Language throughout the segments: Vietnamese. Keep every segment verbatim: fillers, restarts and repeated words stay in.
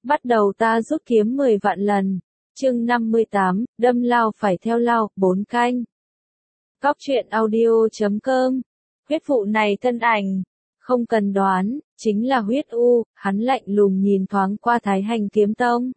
bắt đầu ta rút kiếm mười vạn lần. Chương năm mươi tám, đâm lao phải theo lao, bốn canh. Cóc truyện audio chấm com. Huyết vụ này thân ảnh, không cần đoán, chính là huyết u, hắn lạnh lùng nhìn thoáng qua Thái Hành Kiếm Tông.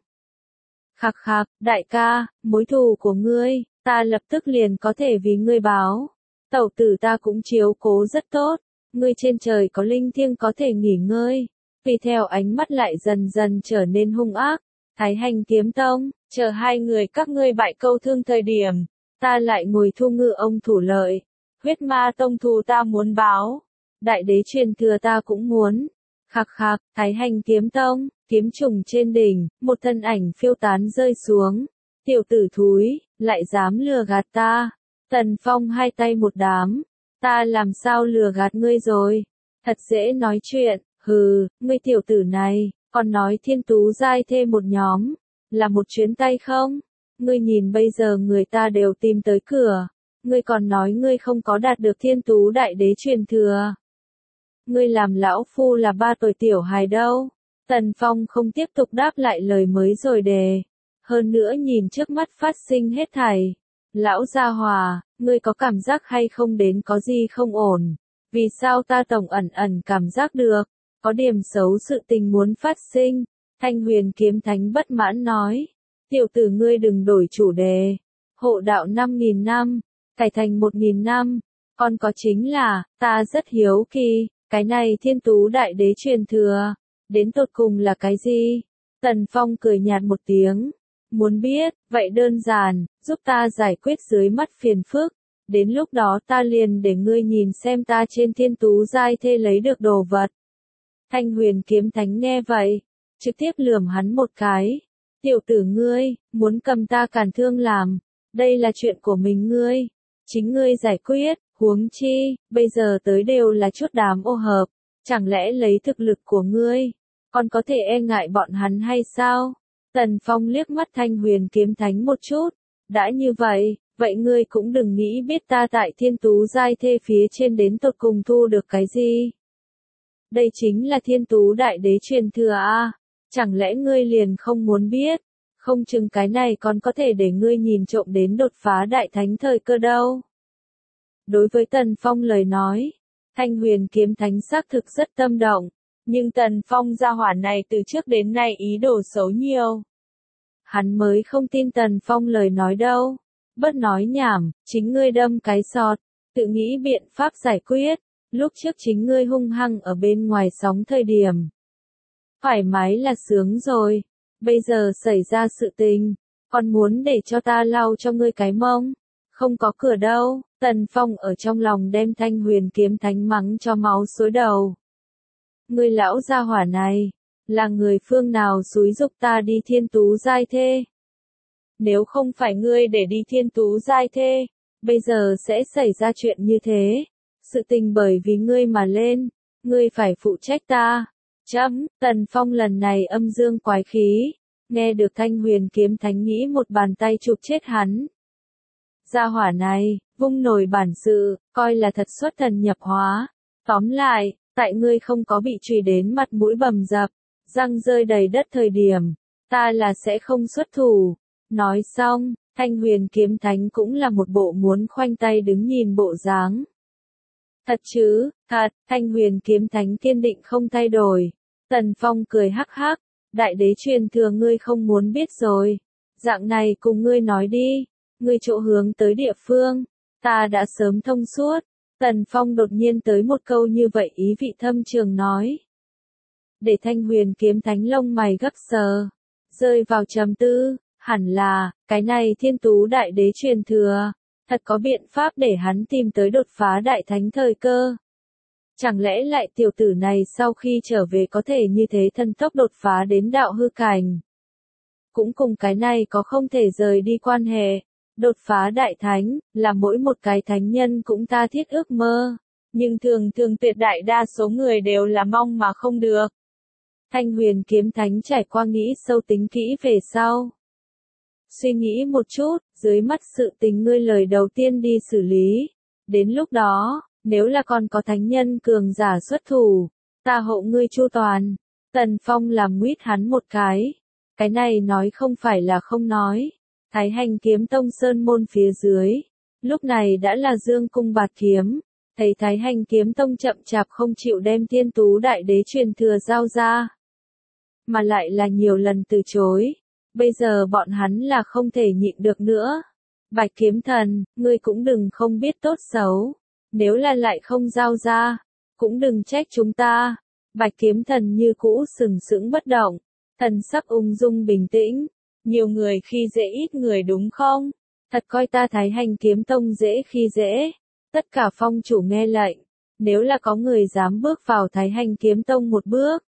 Khạc khạc, đại ca, mối thù của ngươi, ta lập tức liền có thể vì ngươi báo. Tẩu tử ta cũng chiếu cố rất tốt, ngươi trên trời có linh thiêng có thể nghỉ ngơi. Vì theo ánh mắt lại dần dần trở nên hung ác, Thái Hành Kiếm Tông, chờ hai người các ngươi bại câu thương thời điểm, ta lại ngồi thu ngư ông thủ lợi. Huyết ma tông thù ta muốn báo, đại đế truyền thừa ta cũng muốn. Khạc khạc, Thái Hành Kiếm Tông, kiếm trùng trên đỉnh, một thân ảnh phiêu tán rơi xuống. Tiểu tử thúi, lại dám lừa gạt ta. Tần Phong hai tay một đám, ta làm sao lừa gạt ngươi rồi? Thật dễ nói chuyện, hừ, ngươi tiểu tử này, còn nói thiên tú giai thê một nhóm, là một chuyến tay không? Ngươi nhìn bây giờ người ta đều tìm tới cửa, ngươi còn nói ngươi không có đạt được thiên tú đại đế truyền thừa. Ngươi làm lão phu là ba tuổi tiểu hài đâu? Tần Phong không tiếp tục đáp lại lời mới rồi đề. Hơn nữa nhìn trước mắt phát sinh hết thảy. Lão gia hòa, ngươi có cảm giác hay không đến có gì không ổn? Vì sao ta tổng ẩn ẩn cảm giác được, có điểm xấu sự tình muốn phát sinh? Thanh Huyền Kiếm Thánh bất mãn nói. Tiểu tử ngươi đừng đổi chủ đề. Hộ đạo năm nghìn năm, cải thành một nghìn năm. Còn có chính là, ta rất hiếu kỳ, cái này thiên tú đại đế truyền thừa, đến tột cùng là cái gì? Tần Phong cười nhạt một tiếng. Muốn biết, vậy đơn giản, giúp ta giải quyết dưới mắt phiền phức. Đến lúc đó ta liền để ngươi nhìn xem ta trên thiên tú giai thê lấy được đồ vật. Thanh Huyền Kiếm Thánh nghe vậy, trực tiếp lườm hắn một cái. Tiểu tử ngươi, muốn cầm ta cản thương làm, đây là chuyện của mình ngươi. Chính ngươi giải quyết, huống chi, bây giờ tới đều là chút đám ô hợp, chẳng lẽ lấy thực lực của ngươi, còn có thể e ngại bọn hắn hay sao? Tần Phong liếc mắt Thanh Huyền Kiếm Thánh một chút, đã như vậy, vậy ngươi cũng đừng nghĩ biết ta tại thiên tú giai thê phía trên đến tột cùng thu được cái gì. Đây chính là thiên tú đại đế truyền thừa a, chẳng lẽ ngươi liền không muốn biết, không chừng cái này còn có thể để ngươi nhìn trộm đến đột phá đại thánh thời cơ đâu. Đối với Tần Phong lời nói, Thanh Huyền Kiếm Thánh xác thực rất tâm động, nhưng Tần Phong gia hỏa này từ trước đến nay ý đồ xấu nhiều. Hắn mới không tin Tần Phong lời nói đâu. Bất nói nhảm, chính ngươi đâm cái sọt, tự nghĩ biện pháp giải quyết. Lúc trước chính ngươi hung hăng ở bên ngoài sóng thời điểm. Thoải mái là sướng rồi. Bây giờ xảy ra sự tình, còn muốn để cho ta lau cho ngươi cái mông. Không có cửa đâu. Tần Phong ở trong lòng đem Thanh Huyền Kiếm Thánh mắng cho máu xối đầu. Ngươi lão gia hỏa này, là người phương nào xúi dục ta đi thiên tú giai thê? Nếu không phải ngươi để đi thiên tú giai thê, bây giờ sẽ xảy ra chuyện như thế. Sự tình bởi vì ngươi mà lên, ngươi phải phụ trách ta. Chấm, Tần Phong lần này âm dương quái khí, nghe được Thanh Huyền Kiếm Thánh nghĩ một bàn tay chụp chết hắn. Gia hỏa này, vung nổi bản sự, coi là thật xuất thần nhập hóa. Tóm lại, tại ngươi không có bị chùy đến mặt mũi bầm dập, răng rơi đầy đất thời điểm, ta là sẽ không xuất thủ. Nói xong, Thanh Huyền Kiếm Thánh cũng là một bộ muốn khoanh tay đứng nhìn bộ dáng. Thật chứ, thật, Thanh Huyền Kiếm Thánh kiên định không thay đổi. Tần Phong cười hắc hắc, đại đế truyền thừa ngươi không muốn biết rồi. Dạng này cùng ngươi nói đi, ngươi chỗ hướng tới địa phương, ta đã sớm thông suốt. Tần Phong đột nhiên tới một câu như vậy ý vị thâm trường nói. Để Thanh Huyền Kiếm Thánh lông mày gấp sờ, rơi vào trầm tư, hẳn là, cái này thiên tú đại đế truyền thừa, thật có biện pháp để hắn tìm tới đột phá đại thánh thời cơ. Chẳng lẽ lại tiểu tử này sau khi trở về có thể như thế thần tốc đột phá đến đạo hư cảnh? Cũng cùng cái này có không thể rời đi quan hệ. Đột phá đại thánh, là mỗi một cái thánh nhân cũng ta thiết ước mơ. Nhưng thường thường tuyệt đại đa số người đều là mong mà không được. Thanh Huyền Kiếm Thánh trải qua nghĩ sâu tính kỹ về sau. Suy nghĩ một chút, dưới mắt sự tình ngươi lời đầu tiên đi xử lý. Đến lúc đó, nếu là còn có thánh nhân cường giả xuất thủ, ta hộ ngươi chu toàn. Tần Phong làm nguyết hắn một cái. Cái này nói không phải là không nói. Thái Hành Kiếm Tông sơn môn phía dưới. Lúc này đã là dương cung bạt kiếm. Thấy Thái Hành Kiếm Tông chậm chạp không chịu đem Thiên Tú Đại Đế truyền thừa giao ra. Mà lại là nhiều lần từ chối. Bây giờ bọn hắn là không thể nhịn được nữa. Bạch Kiếm Thần, ngươi cũng đừng không biết tốt xấu. Nếu là lại không giao ra, cũng đừng trách chúng ta. Bạch Kiếm Thần như cũ sừng sững bất động. Thần sắc ung dung bình tĩnh. Nhiều người khi dễ ít người đúng không? Thật coi ta Thái Hành Kiếm Tông dễ khi dễ. Tất cả phong chủ nghe lệnh. Nếu là có người dám bước vào Thái Hành Kiếm Tông một bước.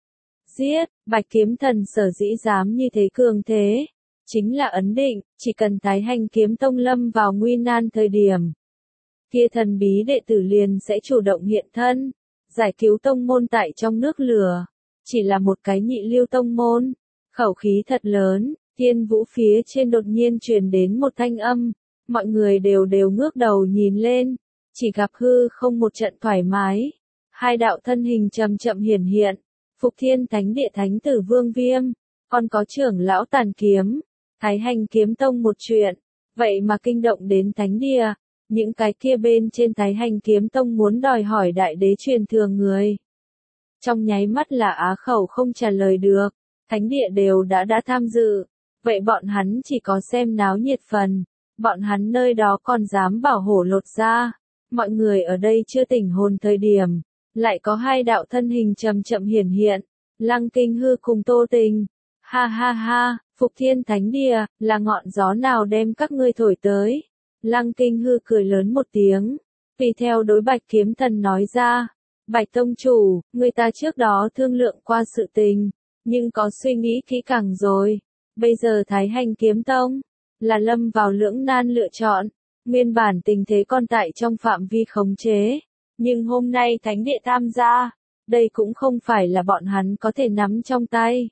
Giết, Bạch Kiếm Thần sở dĩ dám như thế cường thế. Chính là ấn định, chỉ cần Thái Hành Kiếm Tông lâm vào nguy nan thời điểm. Kia thần bí đệ tử liền sẽ chủ động hiện thân. Giải cứu tông môn tại trong nước lửa. Chỉ là một cái nhị lưu tông môn. Khẩu khí thật lớn, Thiên Vũ phía trên đột nhiên truyền đến một thanh âm. Mọi người đều đều ngước đầu nhìn lên. Chỉ gặp hư không một trận thoải mái. Hai đạo thân hình chậm chậm hiển hiện. Phục Thiên Thánh Địa Thánh Tử Vương Viêm. Còn có trưởng lão Tàn Kiếm. Thái Hành Kiếm Tông một chuyện. Vậy mà kinh động đến Thánh Địa. Những cái kia bên trên Thái Hành Kiếm Tông muốn đòi hỏi đại đế truyền thừa người. Trong nháy mắt là á khẩu không trả lời được. Thánh Địa đều đã đã tham dự. Vậy bọn hắn chỉ có xem náo nhiệt phần. Bọn hắn nơi đó còn dám bảo hổ lột ra. Mọi người ở đây chưa tỉnh hồn thời điểm. Lại có hai đạo thân hình chậm chậm hiển hiện. Lăng Kinh Hư cùng Tô Tình. Ha ha ha, Phục Thiên Thánh Địa, là ngọn gió nào đem các ngươi thổi tới. Lăng Kinh Hư cười lớn một tiếng. Vì theo đối Bạch Kiếm Thần nói ra. Bạch Tông Chủ, người ta trước đó thương lượng qua sự tình. Nhưng có suy nghĩ kỹ càng rồi. Bây giờ Thái Hành Kiếm Tông. Là lâm vào lưỡng nan lựa chọn. Nguyên bản tình thế còn tại trong phạm vi khống chế. Nhưng hôm nay Thánh Địa tham gia. Đây cũng không phải là bọn hắn có thể nắm trong tay.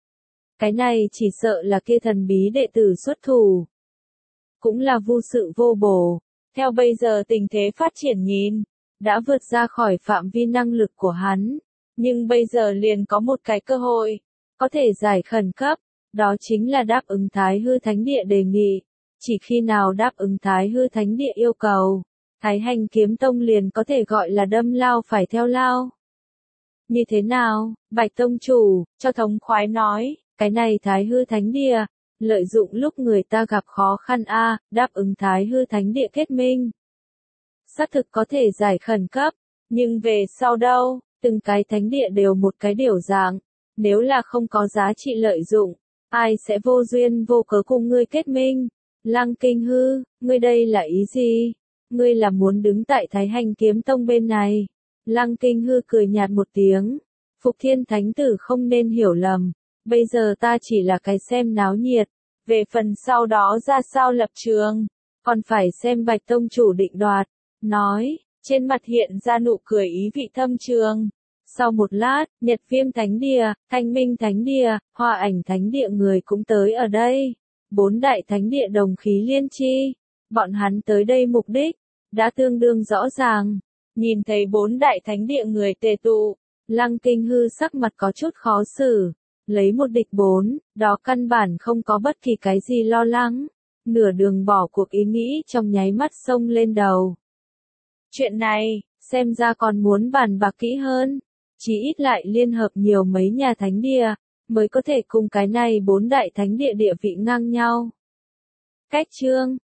Cái này chỉ sợ là kia thần bí đệ tử xuất thủ. Cũng là vô sự vô bổ. Theo bây giờ tình thế phát triển nhìn. Đã vượt ra khỏi phạm vi năng lực của hắn. Nhưng bây giờ liền có một cái cơ hội. Có thể giải khẩn cấp. Đó chính là đáp ứng Thái Hư Thánh Địa đề nghị. Chỉ khi nào đáp ứng Thái Hư Thánh Địa yêu cầu. Thái Hành Kiếm Tông liền có thể gọi là đâm lao phải theo lao. Như thế nào, Bạch Tông Chủ, cho thống khoái nói, cái này Thái Hư Thánh Địa, lợi dụng lúc người ta gặp khó khăn a, đáp ứng Thái Hư Thánh Địa kết minh. Xác thực có thể giải khẩn cấp, nhưng về sau đâu, từng cái thánh địa đều một cái điều dạng, nếu là không có giá trị lợi dụng, ai sẽ vô duyên vô cớ cùng ngươi kết minh? Lăng Kinh Hư, ngươi đây là ý gì? Ngươi là muốn đứng tại Thái Hành Kiếm Tông bên này? Lăng Kinh Hư cười nhạt một tiếng. Phục Thiên Thánh Tử không nên hiểu lầm. Bây giờ ta chỉ là cái xem náo nhiệt. Về phần sau đó ra sao lập trường. Còn phải xem Bạch Tông Chủ định đoạt. Nói, trên mặt hiện ra nụ cười ý vị thâm trường. Sau một lát, Nhật Viêm Thánh Địa, Thanh Minh Thánh Địa, Hoa Ảnh Thánh Địa người cũng tới ở đây. Bốn đại thánh địa đồng khí liên chi. Bọn hắn tới đây mục đích. Đã tương đương rõ ràng. Nhìn thấy bốn đại thánh địa người tề tụ, Lăng Kinh Hư sắc mặt có chút khó xử. Lấy một địch bốn, đó căn bản không có bất kỳ cái gì lo lắng. Nửa đường bỏ cuộc ý nghĩ trong nháy mắt xông lên đầu. Chuyện này, xem ra còn muốn bàn bạc kỹ hơn. Chỉ ít lại liên hợp nhiều mấy nhà thánh địa, mới có thể cùng cái này bốn đại thánh địa địa vị ngang nhau. Cách chương